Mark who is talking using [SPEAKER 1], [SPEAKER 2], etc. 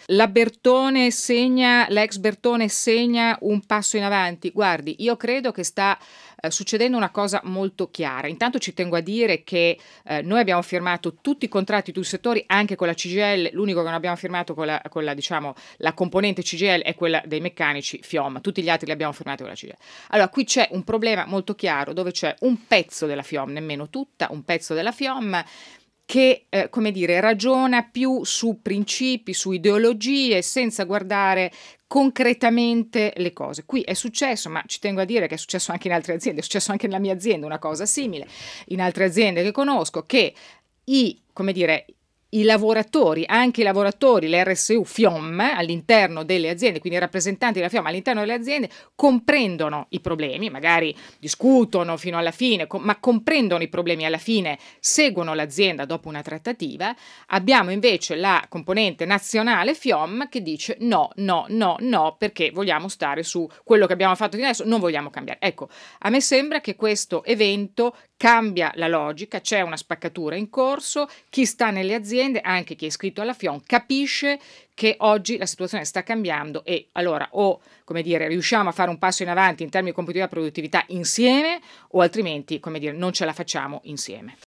[SPEAKER 1] L'ex Bertone segna un passo in avanti? Guardi, io credo che sta, succedendo una cosa molto chiara. Intanto ci tengo a dire che, noi abbiamo firmato tutti i contratti, tutti i settori, anche con la CGIL, l'unico che non abbiamo firmato con la diciamo, la componente CGIL è quella dei meccanici FIOM, tutti gli altri li abbiamo firmati con la CGIL. Allora, qui c'è un problema molto chiaro dove c'è un pezzo della FIOM, nemmeno tutta, un pezzo della FIOM che, come dire, ragiona più su principi, su ideologie, senza guardare concretamente le cose. Qui è successo, ma ci tengo a dire che è successo anche in altre aziende, è successo anche nella mia azienda una cosa simile, in altre aziende che conosco, che come dire, i lavoratori, anche i lavoratori, le RSU FIOM all'interno delle aziende, quindi i rappresentanti della FIOM all'interno delle aziende, comprendono i problemi, magari discutono fino alla fine, ma comprendono i problemi alla fine, seguono l'azienda dopo una trattativa. Abbiamo invece la componente nazionale FIOM che dice no, no, no, no, perché vogliamo stare su quello che abbiamo fatto fino adesso, non vogliamo cambiare. Ecco, a me sembra che questo evento cambia la logica, c'è una spaccatura in corso, chi sta nelle aziende, anche chi è iscritto alla FIOM, capisce che oggi la situazione sta cambiando e allora o, come dire, riusciamo a fare un passo in avanti in termini di competitività e produttività insieme o altrimenti, come dire, non ce la facciamo insieme.